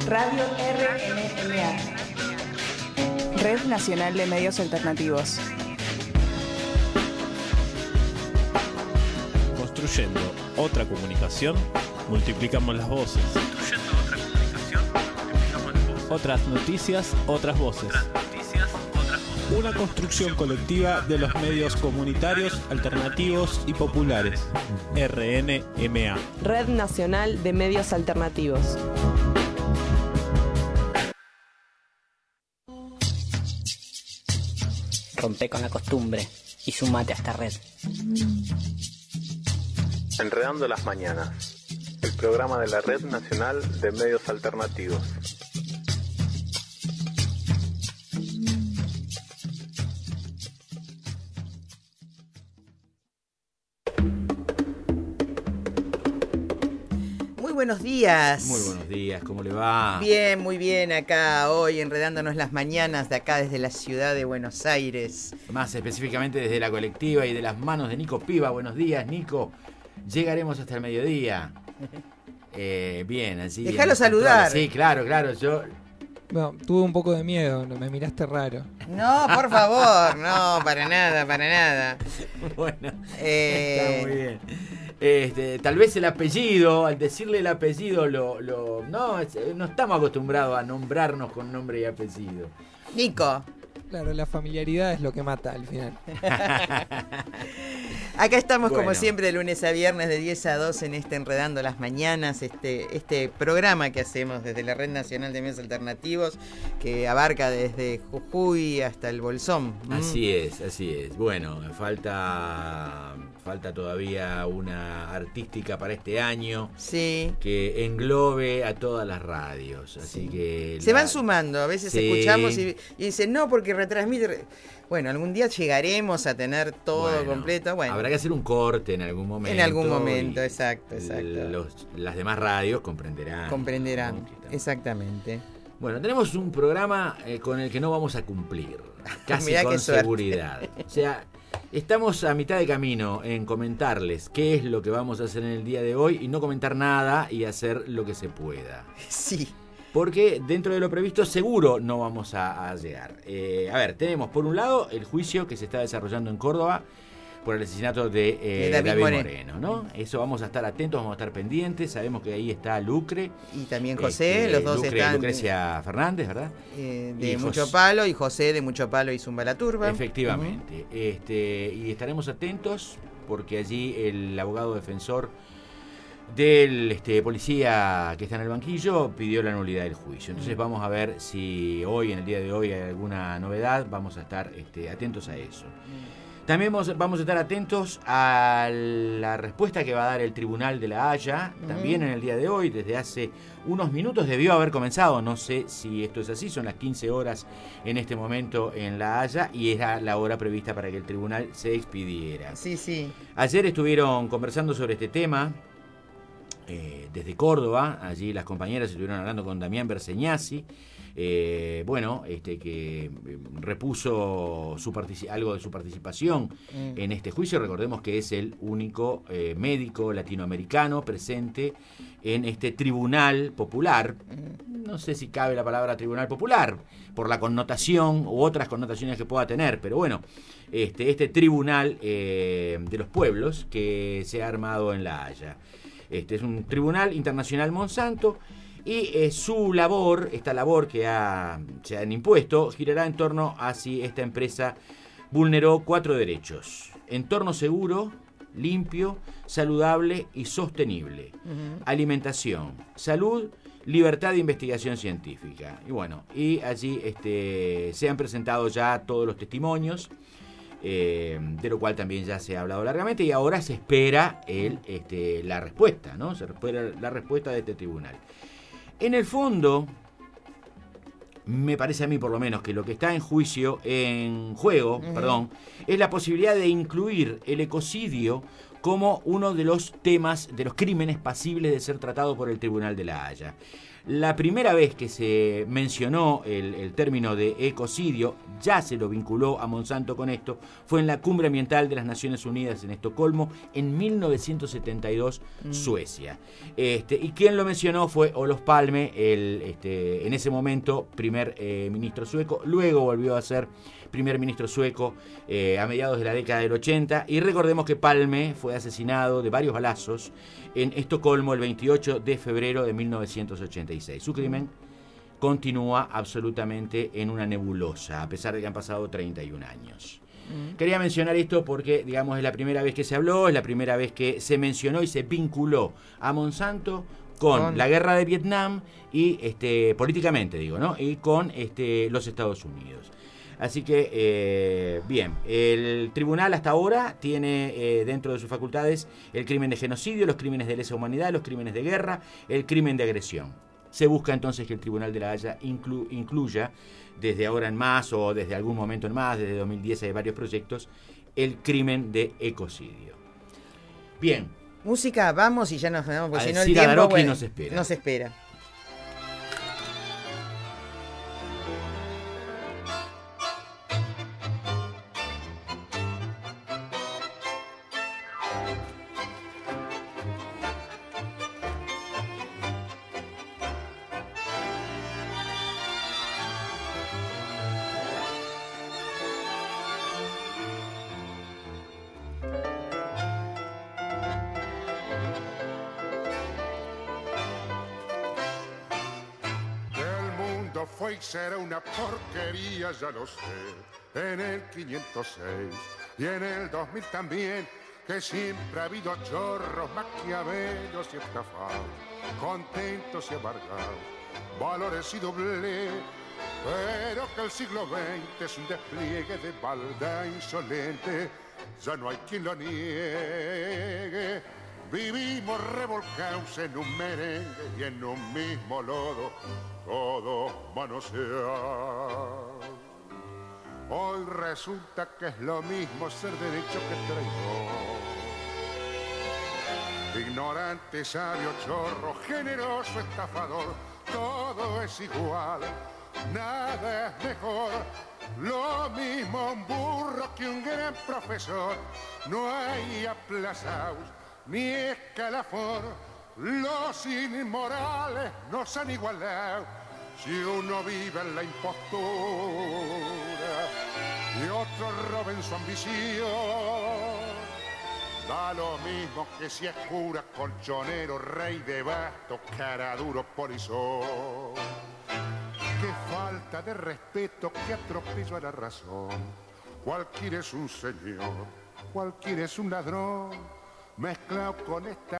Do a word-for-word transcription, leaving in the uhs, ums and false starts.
Radio R N M A, Red Nacional de Medios Alternativos. Construyendo otra comunicación, multiplicamos las voces. Construyendo otra comunicación, multiplicamos las voces. Otras noticias, otras voces. Otras noticias, otras voces. Una construcción colectiva de los medios comunitarios, alternativos y populares. R N M A. Red Nacional de Medios Alternativos. Rompe con la costumbre y sumate a esta red. Enredando las Mañanas, el programa de la Red Nacional de Medios Alternativos. Muy buenos días. Muy buenos días, ¿cómo le va? Bien, muy bien, acá hoy enredándonos las mañanas de acá desde la ciudad de Buenos Aires. Más específicamente desde la colectiva y de las manos de Nico Piva. Buenos días, Nico. Llegaremos hasta el mediodía. Eh, bien, así. Déjalo saludar. Sí, claro, claro. Yo. No, tuve un poco de miedo, me miraste raro. No, por favor, no, para nada, para nada. Bueno, eh... está muy bien. Este, tal vez el apellido, al decirle el apellido, lo, lo no, no estamos acostumbrados a nombrarnos con nombre y apellido. Nico. Claro, la familiaridad es lo que mata al final. Acá estamos Bueno. como siempre de lunes a viernes de diez a doce en este Enredando las Mañanas, este, este programa que hacemos desde la Red Nacional de Medios Alternativos que abarca desde Jujuy hasta el Bolsón. Así es, así es. Bueno, falta falta todavía una artística para este año. Sí. Que englobe a todas las radios. Así Sí. que se la... van sumando, a veces sí. escuchamos y, y dicen no porque retransmite. Bueno, algún día llegaremos a tener todo bueno, completo. Bueno, habrá que hacer un corte en algún momento. En algún momento, exacto, exacto. Los, las demás radios comprenderán. Comprenderán, ¿no? exactamente. Bueno, tenemos un programa eh, con el que no vamos a cumplir, casi Mirá con qué suerte. seguridad. O sea, estamos a mitad de camino en comentarles qué es lo que vamos a hacer en el día de hoy y no comentar nada y hacer lo que se pueda. Sí. Porque dentro de lo previsto seguro no vamos a, a llegar. Eh, a ver, tenemos por un lado el juicio que se está desarrollando en Córdoba por el asesinato de, eh, de David, David Moreno. Moreno, ¿no? Eso vamos a estar atentos, vamos a estar pendientes. Sabemos que ahí está Lucre. Y también José, este, los dos Lucre, están... Lucrecia Fernández, ¿verdad? Eh, de Y Mucho José- Palo y José de Mucho Palo y Zumba la Turba. Efectivamente. Uh-huh. este, y estaremos atentos porque allí el abogado defensor del este, policía que está en el banquillo pidió la nulidad del juicio. Entonces uh-huh. vamos a ver si hoy, en el día de hoy, hay alguna novedad. Vamos a estar este, atentos a eso. Uh-huh. También vamos, vamos a estar atentos a la respuesta que va a dar el Tribunal de la Haya, uh-huh. también en el día de hoy. Desde hace unos minutos debió haber comenzado, no sé si esto es así, son las quince horas en este momento en la Haya y era la hora prevista para que el tribunal se expidiera. Sí, sí. Ayer estuvieron conversando sobre este tema eh, desde Córdoba, allí las compañeras estuvieron hablando con Damián Berseñasi. Eh, bueno, este que repuso su partici- algo de su participación mm. en este juicio. Recordemos que es el único eh, médico latinoamericano presente en este tribunal popular. Mm. No sé si cabe la palabra tribunal popular por la connotación u otras connotaciones que pueda tener, pero bueno, este, este tribunal eh, de los pueblos que se ha armado en La Haya. Este es un tribunal internacional Monsanto. Y eh, su labor, esta labor que ha, se han impuesto, girará en torno a si esta empresa vulneró cuatro derechos: entorno seguro, limpio, saludable y sostenible, uh-huh. alimentación, salud, libertad de investigación científica. Y bueno, y allí este, se han presentado ya todos los testimonios, eh, de lo cual también ya se ha hablado largamente, y ahora se espera el, este, la respuesta, ¿no? Se espera la respuesta de este tribunal. En el fondo, me parece a mí por lo menos que lo que está en juicio, en juego, uh-huh. perdón, es la posibilidad de incluir el ecocidio como uno de los temas, de los crímenes pasibles de ser tratado por el Tribunal de la Haya. La primera vez que se mencionó el, el término de ecocidio, ya se lo vinculó a Monsanto con esto, fue en la Cumbre Ambiental de las Naciones Unidas en Estocolmo en mil novecientos setenta y dos, mm. Suecia. Este, y quien lo mencionó fue Olof Palme, el, este, en ese momento primer eh, ministro sueco, luego volvió a ser primer ministro sueco eh, a mediados de la década del ochenta, y recordemos que Palme fue asesinado de varios balazos en Estocolmo el veintiocho de febrero de mil novecientos ochenta y seis. Su crimen continúa absolutamente en una nebulosa, a pesar de que han pasado treinta y un años. Mm. Quería mencionar esto porque, digamos, es la primera vez que se habló, es la primera vez que se mencionó y se vinculó a Monsanto con, con la guerra de Vietnam y, este, políticamente digo, ¿no? Y con este, los Estados Unidos. Así que, eh, bien, el tribunal hasta ahora tiene eh, dentro de sus facultades el crimen de genocidio, los crímenes de lesa humanidad, los crímenes de guerra, el crimen de agresión. Se busca entonces que el Tribunal de la Haya inclu- incluya desde ahora en más o desde algún momento en más, desde dos mil diez hay varios proyectos, el crimen de ecocidio. Bien. Música, vamos y ya nos quedamos, porque si no el tiempo tiempo bueno, nos espera. Nos espera. Fue y será una porquería, ya lo sé, en el quinientos seis y en el dos mil también, que siempre ha habido chorros, maquiavelos y estafados, contentos y amargados, valores y doble, pero que el siglo veinte es un despliegue de maldad insolente, ya no hay quien lo niegue. Vivimos revolcados en un merengue y en un mismo lodo, todos manoseados. Hoy resulta que es lo mismo ser derecho que traidor. Ignorante, sabio, chorro, generoso, estafador, todo es igual, nada es mejor. Lo mismo un burro que un gran profesor, no hay aplazados ni escalafón, los inmorales nos han igualado. Si uno vive en la impostura y otro roba en su ambición, da lo mismo que si es cura, colchonero, rey de bastos, cara duro, polizón. Qué falta de respeto, qué atropello a la razón. Cualquiera es un señor, cualquiera es un ladrón, mezclado con esta